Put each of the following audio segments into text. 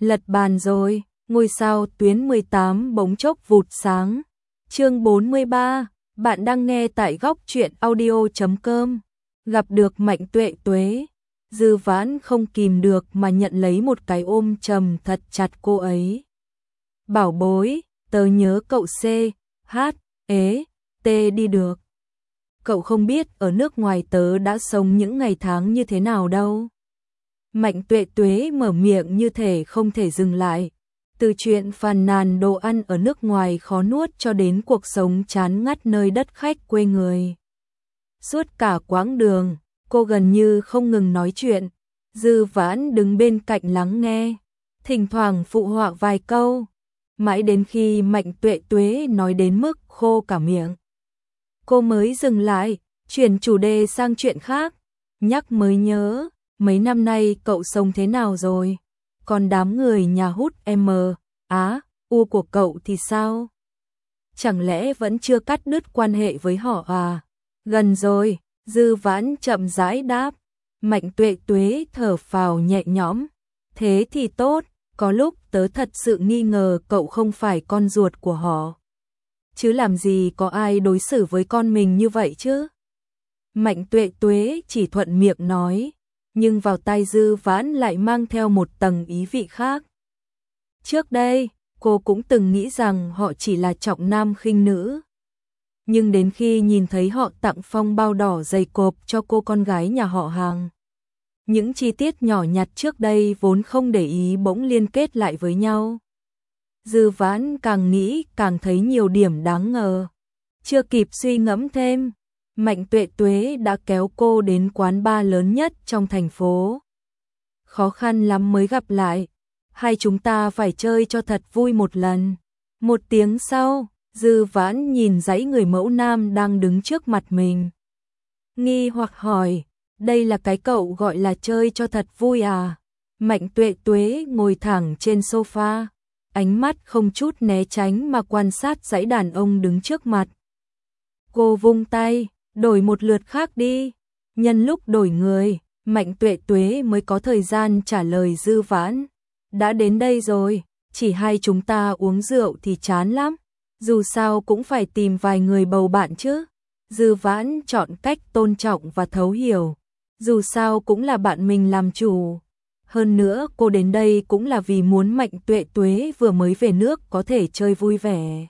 Lật bàn rồi, ngôi sao tuyến 18 bỗng chốc vụt sáng. Chương 43, bạn đang nghe tại góc truyện audio.com. Gặp được Mạnh Tuệ Tuế, Dư Vãn không kìm được mà nhận lấy một cái ôm chầm thật chặt cô ấy. Bảo bối, tớ nhớ cậu C, H, ế, T đi được. Cậu không biết ở nước ngoài tớ đã sống những ngày tháng như thế nào đâu. Mạnh Tuệ Tuế mở miệng như thể không thể dừng lại. Từ chuyện phàn nàn đồ ăn ở nước ngoài khó nuốt cho đến cuộc sống chán ngắt nơi đất khách quê người. Suốt cả quãng đường, cô gần như không ngừng nói chuyện. Dư Vãn đứng bên cạnh lắng nghe, thỉnh thoảng phụ họa vài câu. Mãi đến khi Mạnh Tuệ Tuế nói đến mức khô cả miệng, cô mới dừng lại, chuyển chủ đề sang chuyện khác. Nhắc mới nhớ, mấy năm nay cậu sống thế nào rồi? Còn đám người nhà hút M, Á, U của cậu thì sao? Chẳng lẽ vẫn chưa cắt đứt quan hệ với họ à? Gần rồi, Dư Vãn chậm rãi đáp. Mạnh Tuệ Tuế thở phào nhẹ nhõm. Thế thì tốt, có lúc tớ thật sự nghi ngờ cậu không phải con ruột của họ. Chứ làm gì có ai đối xử với con mình như vậy chứ? Mạnh Tuệ Tuế chỉ thuận miệng nói, nhưng vào tai Dư Vãn lại mang theo một tầng ý vị khác. Trước đây, cô cũng từng nghĩ rằng họ chỉ là trọng nam khinh nữ. Nhưng đến khi nhìn thấy họ tặng phong bao đỏ dày cộp cho cô con gái nhà họ Hàng, những chi tiết nhỏ nhặt trước đây vốn không để ý bỗng liên kết lại với nhau. Dư Vãn càng nghĩ càng thấy nhiều điểm đáng ngờ. Chưa kịp suy ngẫm thêm, Mạnh Tuệ Tuế đã kéo cô đến quán bar lớn nhất trong thành phố. Khó khăn lắm mới gặp lại, hai chúng ta phải chơi cho thật vui một lần. Một tiếng sau, Dư Vãn nhìn dãy người mẫu nam đang đứng trước mặt mình. Nghi hoặc hỏi, đây là cái cậu gọi là chơi cho thật vui à? Mạnh Tuệ Tuế ngồi thẳng trên sofa, ánh mắt không chút né tránh mà quan sát dãy đàn ông đứng trước mặt. Cô vung tay, đổi một lượt khác đi. Nhân lúc đổi người, Mạnh Tuệ Tuế mới có thời gian trả lời Dư Vãn. Đã đến đây rồi, chỉ hai chúng ta uống rượu thì chán lắm. Dù sao cũng phải tìm vài người bầu bạn chứ. Dư Vãn chọn cách tôn trọng và thấu hiểu. Dù sao cũng là bạn mình làm chủ. Hơn nữa cô đến đây cũng là vì muốn Mạnh Tuệ Tuế vừa mới về nước có thể chơi vui vẻ.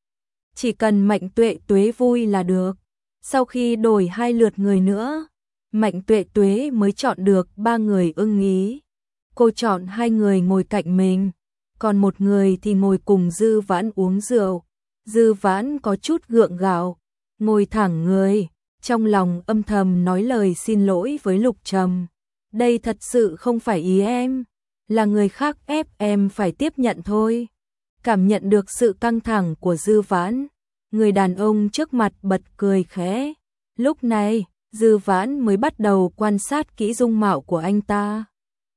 Chỉ cần Mạnh Tuệ Tuế vui là được. Sau khi đổi hai lượt người nữa, Mạnh Tuệ Tuế mới chọn được ba người ưng ý. Cô chọn hai người ngồi cạnh mình, còn một người thì ngồi cùng Dư Vãn uống rượu. Dư Vãn có chút gượng gạo, ngồi thẳng người, trong lòng âm thầm nói lời xin lỗi với Lục Trầm. Đây thật sự không phải ý em, là người khác ép em phải tiếp nhận thôi. Cảm nhận được sự căng thẳng của Dư Vãn, người đàn ông trước mặt bật cười khẽ. Lúc này, Dư Vãn mới bắt đầu quan sát kỹ dung mạo của anh ta.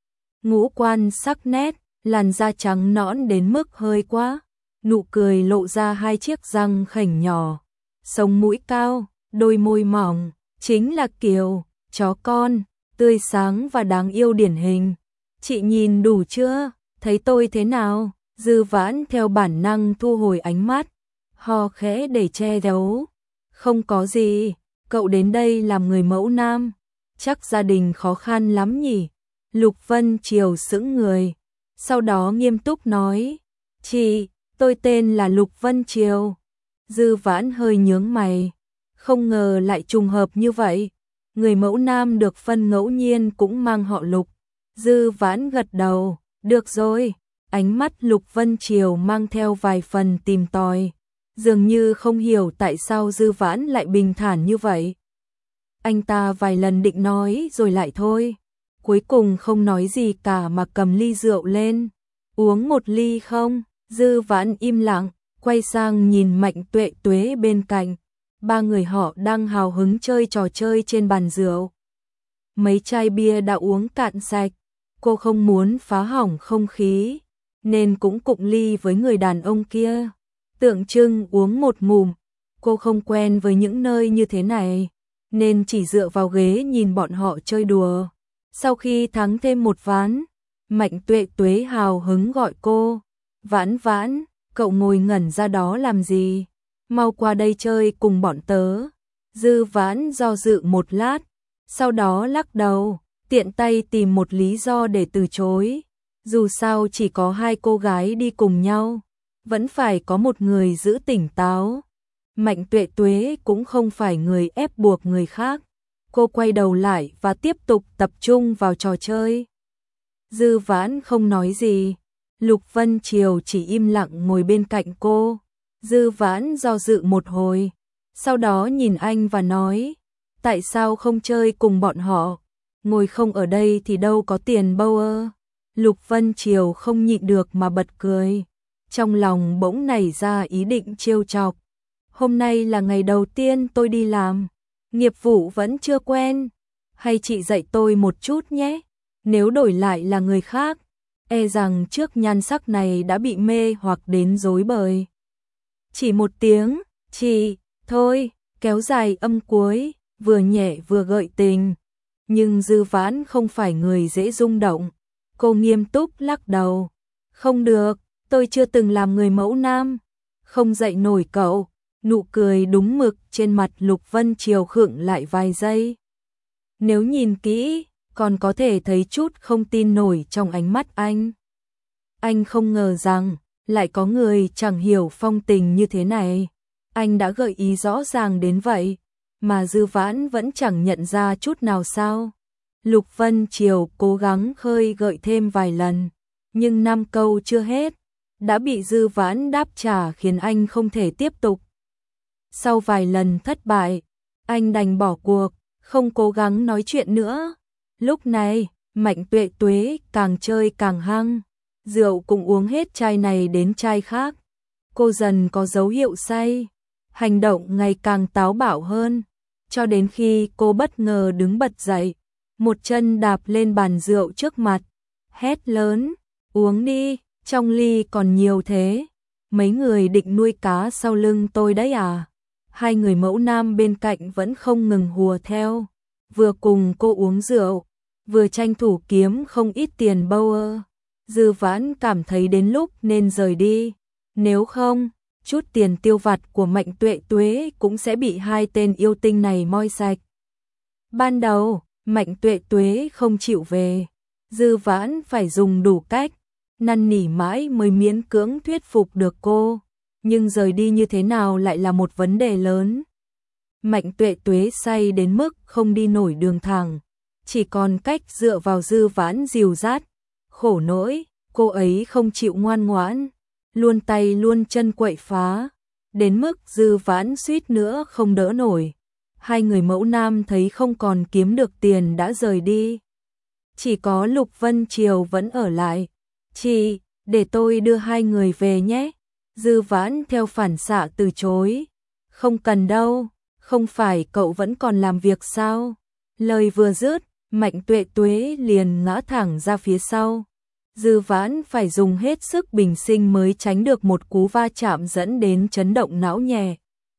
Ngũ quan sắc nét, làn da trắng nõn đến mức hơi quá, nụ cười lộ ra hai chiếc răng khểnh nhỏ, sống mũi cao, đôi môi mỏng, chính là kiểu chó con, tươi sáng và đáng yêu điển hình. Chị nhìn đủ chưa? Thấy tôi thế nào? Dư Vãn theo bản năng thu hồi ánh mắt, ho khẽ để che giấu. Không có gì, cậu đến đây làm người mẫu nam, chắc gia đình khó khăn lắm nhỉ? Lục Vân Triều sững người, sau đó nghiêm túc nói, chị, tôi tên là Lục Vân Triều. Dư Vãn hơi nhướng mày, không ngờ lại trùng hợp như vậy. Người mẫu nam được phân ngẫu nhiên cũng mang họ Lục. Dư Vãn gật đầu, được rồi. Ánh mắt Lục Vân Triều mang theo vài phần tìm tòi, dường như không hiểu tại sao Dư Vãn lại bình thản như vậy. Anh ta vài lần định nói rồi lại thôi, cuối cùng không nói gì cả mà cầm ly rượu lên. Uống một ly không? Dư Vãn im lặng, quay sang nhìn Mạnh Tuệ Tuế bên cạnh. Ba người họ đang hào hứng chơi trò chơi trên bàn rượu. Mấy chai bia đã uống cạn sạch, cô không muốn phá hỏng không khí, nên cũng cụng ly với người đàn ông kia. Tượng trưng uống một ngụm, cô không quen với những nơi như thế này, nên chỉ dựa vào ghế nhìn bọn họ chơi đùa. Sau khi thắng thêm một ván, Mạnh Tuệ Tuế hào hứng gọi cô. Vãn Vãn, cậu ngồi ngẩn ra đó làm gì? Mau qua đây chơi cùng bọn tớ. Dư Vãn do dự một lát, sau đó lắc đầu, tiện tay tìm một lý do để từ chối. Dù sao chỉ có hai cô gái đi cùng nhau, vẫn phải có một người giữ tỉnh táo. Mạnh Tuệ Tuế cũng không phải người ép buộc người khác. Cô quay đầu lại và tiếp tục tập trung vào trò chơi. Dư Vãn không nói gì. Lục Vân Triều chỉ im lặng ngồi bên cạnh cô. Dư Vãn do dự một hồi, sau đó nhìn anh và nói, tại sao không chơi cùng bọn họ? Ngồi không ở đây thì đâu có tiền bâu ơ. Lục Vân Triều không nhịn được mà bật cười. Trong lòng bỗng nảy ra ý định trêu chọc. Hôm nay là ngày đầu tiên tôi đi làm, nghiệp vụ vẫn chưa quen. Hay chị dạy tôi một chút nhé. Nếu đổi lại là người khác, e rằng trước nhan sắc này đã bị mê hoặc đến rối bời. Chỉ một tiếng, chị, thôi, kéo dài âm cuối, vừa nhẹ vừa gợi tình. Nhưng Dư Vãn không phải người dễ rung động. Cô nghiêm túc lắc đầu. Không được, tôi chưa từng làm người mẫu nam. Không dạy nổi cậu. Nụ cười đúng mực trên mặt Lục Vân Triều khựng lại vài giây. Nếu nhìn kỹ, còn có thể thấy chút không tin nổi trong ánh mắt anh. Anh không ngờ rằng lại có người chẳng hiểu phong tình như thế này. Anh đã gợi ý rõ ràng đến vậy, mà Dư Vãn vẫn chẳng nhận ra chút nào sao. Lục Vân Triều cố gắng khơi gợi thêm vài lần, nhưng 5 câu chưa hết, đã bị Dư Vãn đáp trả khiến anh không thể tiếp tục. Sau vài lần thất bại, anh đành bỏ cuộc, không cố gắng nói chuyện nữa. Lúc này, Mạnh Tuệ Tuế càng chơi càng hăng, rượu cũng uống hết chai này đến chai khác. Cô dần có dấu hiệu say, hành động ngày càng táo bạo hơn, cho đến khi cô bất ngờ đứng bật dậy, một chân đạp lên bàn rượu trước mặt, hét lớn, uống đi, trong ly còn nhiều thế. Mấy người định nuôi cá sau lưng tôi đấy à? Hai người mẫu nam bên cạnh vẫn không ngừng hùa theo, vừa cùng cô uống rượu, vừa tranh thủ kiếm không ít tiền bâu ơ. Dư Vãn cảm thấy đến lúc nên rời đi, nếu không, chút tiền tiêu vặt của Mạnh Tuệ Tuế cũng sẽ bị hai tên yêu tinh này moi sạch. Ban đầu, Mạnh Tuệ Tuế không chịu về, Dư Vãn phải dùng đủ cách, năn nỉ mãi mới miễn cưỡng thuyết phục được cô, nhưng rời đi như thế nào lại là một vấn đề lớn. Mạnh Tuệ Tuế say đến mức không đi nổi đường thẳng, chỉ còn cách dựa vào Dư Vãn dìu dắt. Khổ nỗi, cô ấy không chịu ngoan ngoãn, luôn tay luôn chân quậy phá, đến mức Dư Vãn suýt nữa không đỡ nổi. Hai người mẫu nam thấy không còn kiếm được tiền đã rời đi. Chỉ có Lục Vân Triều vẫn ở lại. Chị, để tôi đưa hai người về nhé. Dư Vãn theo phản xạ từ chối. Không cần đâu, không phải cậu vẫn còn làm việc sao? Lời vừa dứt, Mạnh Tuệ Tuế liền ngã thẳng ra phía sau. Dư Vãn phải dùng hết sức bình sinh mới tránh được một cú va chạm dẫn đến chấn động não nhẹ.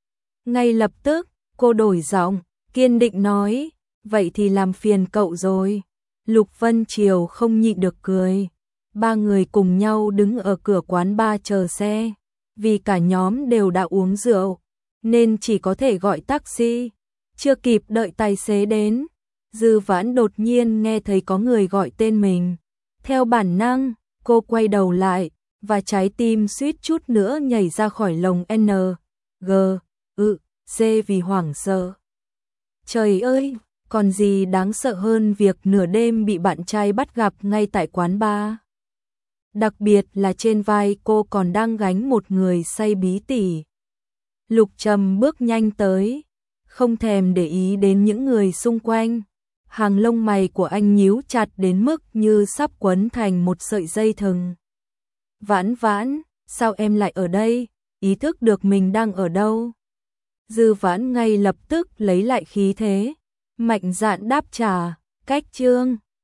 Ngay lập tức, cô đổi giọng, kiên định nói, vậy thì làm phiền cậu rồi. Lục Vân Triều không nhịn được cười. Ba người cùng nhau đứng ở cửa quán bar chờ xe. Vì cả nhóm đều đã uống rượu, nên chỉ có thể gọi taxi. Chưa kịp đợi tài xế đến, Dư Vãn đột nhiên nghe thấy có người gọi tên mình. Theo bản năng, cô quay đầu lại, và trái tim suýt chút nữa nhảy ra khỏi lồng N, G, C vì hoảng sợ. Trời ơi, còn gì đáng sợ hơn việc nửa đêm bị bạn trai bắt gặp ngay tại quán bar. Đặc biệt là trên vai cô còn đang gánh một người say bí tỉ. Lục Trầm bước nhanh tới, không thèm để ý đến những người xung quanh. Hàng lông mày của anh nhíu chặt đến mức như sắp quấn thành một sợi dây thừng. Vãn Vãn, sao em lại ở đây? Ý thức được mình đang ở đâu? Dư Vãn ngay lập tức lấy lại khí thế, mạnh dạn đáp trả, cách chương.